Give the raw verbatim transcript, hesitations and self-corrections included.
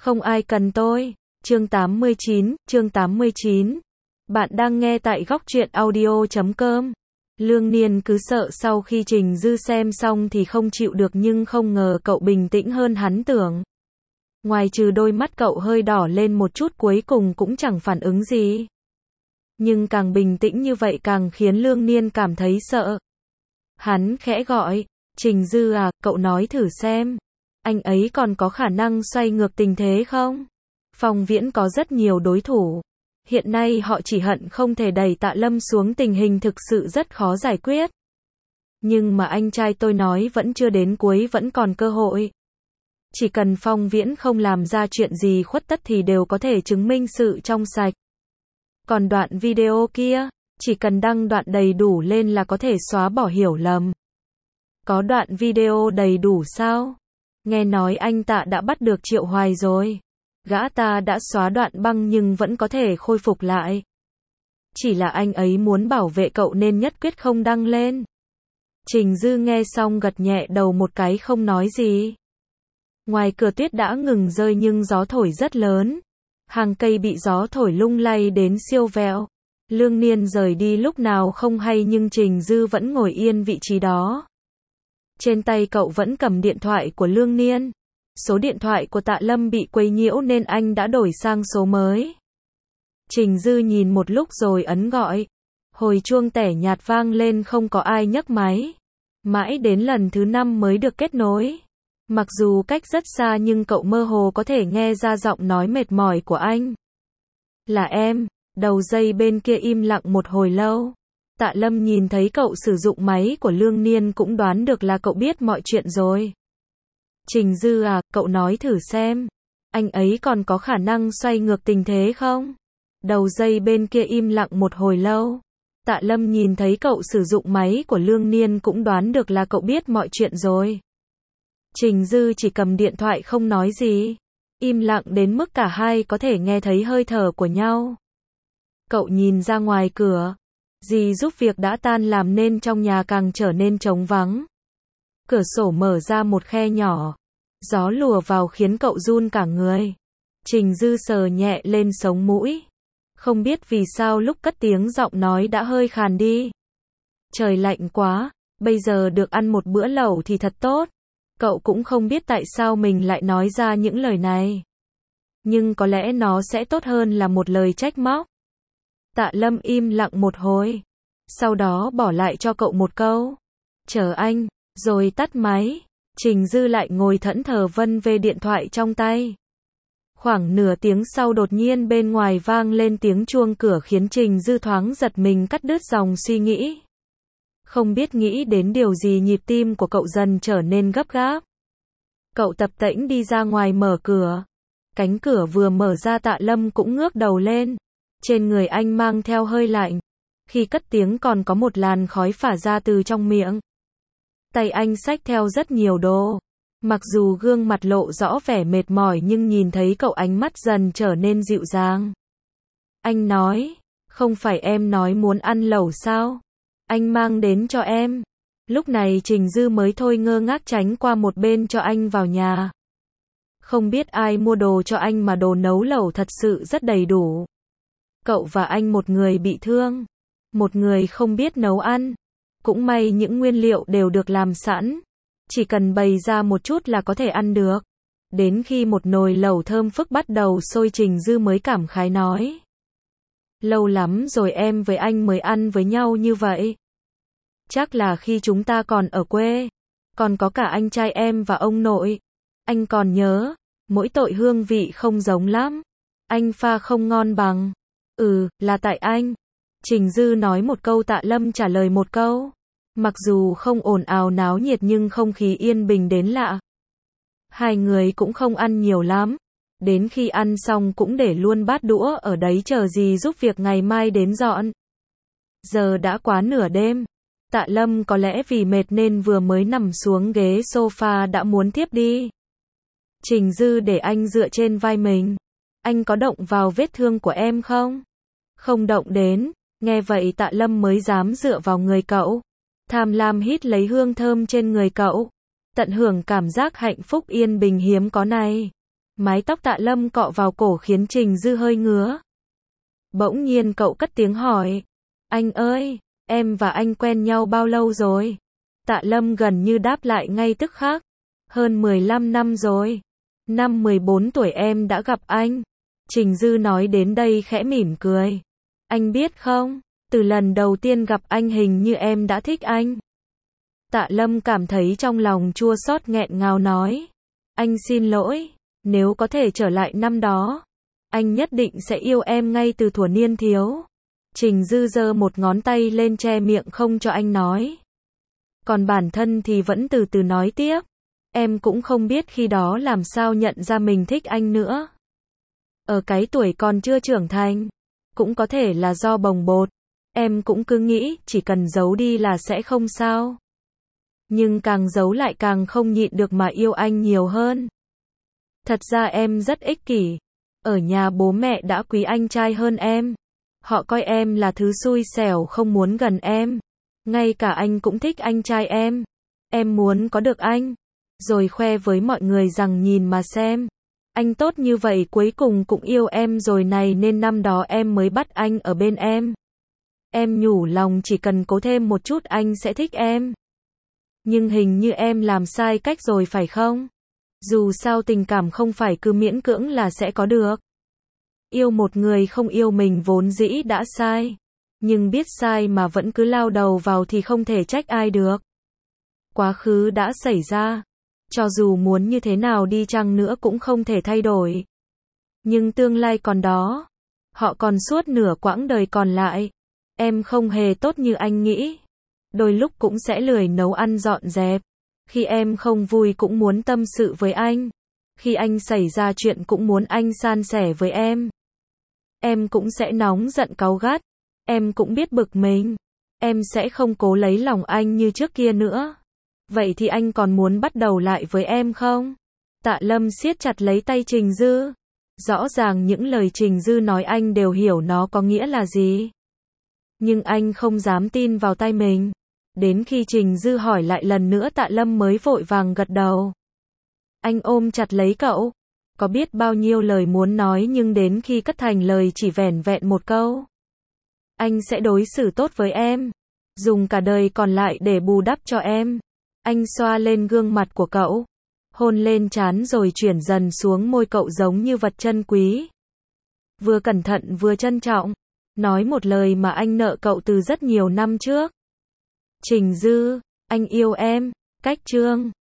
Không ai cần tôi. Chương tám mươi chín, chương tám mươi chín. Bạn đang nghe tại góc truyện audio chấm com. Lương Niên cứ sợ sau khi Trình Dư xem xong thì không chịu được, nhưng không ngờ cậu bình tĩnh hơn hắn tưởng. Ngoài trừ đôi mắt cậu hơi đỏ lên một chút, cuối cùng cũng chẳng phản ứng gì. Nhưng càng bình tĩnh như vậy càng khiến Lương Niên cảm thấy sợ. Hắn khẽ gọi, Trình Dư à, cậu nói thử xem. Anh ấy còn có khả năng xoay ngược tình thế không? Phong Viễn có rất nhiều đối thủ. Hiện nay họ chỉ hận không thể đẩy Tạ Lâm xuống, tình hình thực sự rất khó giải quyết. Nhưng mà anh trai tôi nói vẫn chưa đến cuối, vẫn còn cơ hội. Chỉ cần Phong Viễn không làm ra chuyện gì khuất tất thì đều có thể chứng minh sự trong sạch. Còn đoạn video kia, chỉ cần đăng đoạn đầy đủ lên là có thể xóa bỏ hiểu lầm. Có đoạn video đầy đủ sao? Nghe nói anh Tạ đã bắt được Triệu Hoài rồi. Gã ta đã xóa đoạn băng nhưng vẫn có thể khôi phục lại. Chỉ là anh ấy muốn bảo vệ cậu nên nhất quyết không đăng lên. Trình Dư nghe xong gật nhẹ đầu một cái, không nói gì. Ngoài cửa tuyết đã ngừng rơi nhưng gió thổi rất lớn. Hàng cây bị gió thổi lung lay đến siêu vẹo. Lương Niên rời đi lúc nào không hay nhưng Trình Dư vẫn ngồi yên vị trí đó. Trên tay cậu vẫn cầm điện thoại của Lương Niên. Số điện thoại của Tạ Lâm bị quấy nhiễu nên anh đã đổi sang số mới. Trình Dư nhìn một lúc rồi ấn gọi. Hồi chuông tẻ nhạt vang lên, không có ai nhấc máy. Mãi đến lần thứ năm mới được kết nối. Mặc dù cách rất xa nhưng cậu mơ hồ có thể nghe ra giọng nói mệt mỏi của anh. Là em. Đầu dây bên kia im lặng một hồi lâu. Tạ Lâm nhìn thấy cậu sử dụng máy của Lương Niên cũng đoán được là cậu biết mọi chuyện rồi. Trình Dư à, cậu nói thử xem. Anh ấy còn có khả năng xoay ngược tình thế không? Đầu dây bên kia im lặng một hồi lâu. Tạ Lâm nhìn thấy cậu sử dụng máy của Lương Niên cũng đoán được là cậu biết mọi chuyện rồi. Trình Dư chỉ cầm điện thoại không nói gì. Im lặng đến mức cả hai có thể nghe thấy hơi thở của nhau. Cậu nhìn ra ngoài cửa. Dì giúp việc đã tan làm nên trong nhà càng trở nên trống vắng. Cửa sổ mở ra một khe nhỏ. Gió lùa vào khiến cậu run cả người. Trình Dư sờ nhẹ lên sống mũi. Không biết vì sao lúc cất tiếng giọng nói đã hơi khàn đi. Trời lạnh quá, bây giờ được ăn một bữa lẩu thì thật tốt. Cậu cũng không biết tại sao mình lại nói ra những lời này. Nhưng có lẽ nó sẽ tốt hơn là một lời trách móc. Tạ Lâm im lặng một hồi. Sau đó bỏ lại cho cậu một câu. Chờ anh, rồi tắt máy. Trình Dư lại ngồi thẫn thờ vân vê điện thoại trong tay. Khoảng nửa tiếng sau đột nhiên bên ngoài vang lên tiếng chuông cửa khiến Trình Dư thoáng giật mình, cắt đứt dòng suy nghĩ. Không biết nghĩ đến điều gì, nhịp tim của cậu dần trở nên gấp gáp. Cậu tập tễnh đi ra ngoài mở cửa. Cánh cửa vừa mở ra Tạ Lâm cũng ngước đầu lên. Trên người anh mang theo hơi lạnh. Khi cất tiếng còn có một làn khói phả ra từ trong miệng. Tay anh xách theo rất nhiều đồ. Mặc dù gương mặt lộ rõ vẻ mệt mỏi nhưng nhìn thấy cậu ánh mắt dần trở nên dịu dàng. Anh nói, không phải em nói muốn ăn lẩu sao? Anh mang đến cho em. Lúc này Trình Dư mới thôi ngơ ngác tránh qua một bên cho anh vào nhà. Không biết ai mua đồ cho anh mà đồ nấu lẩu thật sự rất đầy đủ. Cậu và anh một người bị thương, một người không biết nấu ăn. Cũng may những nguyên liệu đều được làm sẵn. Chỉ cần bày ra một chút là có thể ăn được. Đến khi một nồi lẩu thơm phức bắt đầu sôi, Trình Dư mới cảm khái nói. Lâu lắm rồi em với anh mới ăn với nhau như vậy. Chắc là khi chúng ta còn ở quê. Còn có cả anh trai em và ông nội. Anh còn nhớ, mỗi tội hương vị không giống lắm. Anh pha không ngon bằng. Ừ, là tại anh. Trình Dư nói một câu, Tạ Lâm trả lời một câu. Mặc dù không ồn ào náo nhiệt nhưng không khí yên bình đến lạ. Hai người cũng không ăn nhiều lắm. Đến khi ăn xong cũng để luôn bát đũa ở đấy chờ dì giúp việc ngày mai đến dọn. Giờ đã quá nửa đêm. Tạ Lâm có lẽ vì mệt nên vừa mới nằm xuống ghế sofa đã muốn thiếp đi. Trình Dư để anh dựa trên vai mình. Anh có động vào vết thương của em không? Không động đến. Nghe vậy Tạ Lâm mới dám dựa vào người cậu. Tham lam hít lấy hương thơm trên người cậu. Tận hưởng cảm giác hạnh phúc yên bình hiếm có này. Mái tóc Tạ Lâm cọ vào cổ khiến Trình Dư hơi ngứa. Bỗng nhiên cậu cất tiếng hỏi. Anh ơi, em và anh quen nhau bao lâu rồi? Tạ Lâm gần như đáp lại ngay tức khắc. Hơn mười lăm năm rồi. Năm mười bốn tuổi em đã gặp anh. Trình Dư nói đến đây khẽ mỉm cười. Anh biết không, từ lần đầu tiên gặp anh hình như em đã thích anh. Tạ Lâm cảm thấy trong lòng chua xót nghẹn ngào nói. Anh xin lỗi, nếu có thể trở lại năm đó, anh nhất định sẽ yêu em ngay từ thuở niên thiếu. Trình Dư giơ một ngón tay lên che miệng không cho anh nói. Còn bản thân thì vẫn từ từ nói tiếp. Em cũng không biết khi đó làm sao nhận ra mình thích anh nữa. Ở cái tuổi còn chưa trưởng thành, cũng có thể là do bồng bột. Em cũng cứ nghĩ chỉ cần giấu đi là sẽ không sao. Nhưng càng giấu lại càng không nhịn được mà yêu anh nhiều hơn. Thật ra em rất ích kỷ. Ở nhà bố mẹ đã quý anh trai hơn em. Họ coi em là thứ xui xẻo không muốn gần em. Ngay cả anh cũng thích anh trai em. Em muốn có được anh. Rồi khoe với mọi người rằng nhìn mà xem. Anh tốt như vậy cuối cùng cũng yêu em rồi này nên năm đó em mới bắt anh ở bên em. Em nhủ lòng chỉ cần cố thêm một chút anh sẽ thích em. Nhưng hình như em làm sai cách rồi phải không? Dù sao tình cảm không phải cứ miễn cưỡng là sẽ có được. Yêu một người không yêu mình vốn dĩ đã sai. Nhưng biết sai mà vẫn cứ lao đầu vào thì không thể trách ai được. Quá khứ đã xảy ra. Cho dù muốn như thế nào đi chăng nữa cũng không thể thay đổi. Nhưng tương lai còn đó. Họ còn suốt nửa quãng đời còn lại. Em không hề tốt như anh nghĩ. Đôi lúc cũng sẽ lười nấu ăn dọn dẹp. Khi em không vui cũng muốn tâm sự với anh. Khi anh xảy ra chuyện cũng muốn anh san sẻ với em. Em cũng sẽ nóng giận cáu gắt. Em cũng biết bực mình. Em sẽ không cố lấy lòng anh như trước kia nữa. Vậy thì anh còn muốn bắt đầu lại với em không? Tạ Lâm siết chặt lấy tay Trình Dư. Rõ ràng những lời Trình Dư nói anh đều hiểu nó có nghĩa là gì. Nhưng anh không dám tin vào tai mình. Đến khi Trình Dư hỏi lại lần nữa Tạ Lâm mới vội vàng gật đầu. Anh ôm chặt lấy cậu. Có biết bao nhiêu lời muốn nói nhưng đến khi cất thành lời chỉ vẻn vẹn một câu. Anh sẽ đối xử tốt với em. Dùng cả đời còn lại để bù đắp cho em. Anh xoa lên gương mặt của cậu. Hôn lên trán rồi chuyển dần xuống môi cậu giống như vật chân quý. Vừa cẩn thận vừa trân trọng. Nói một lời mà anh nợ cậu từ rất nhiều năm trước. Trình Dư, anh yêu em. Cách chương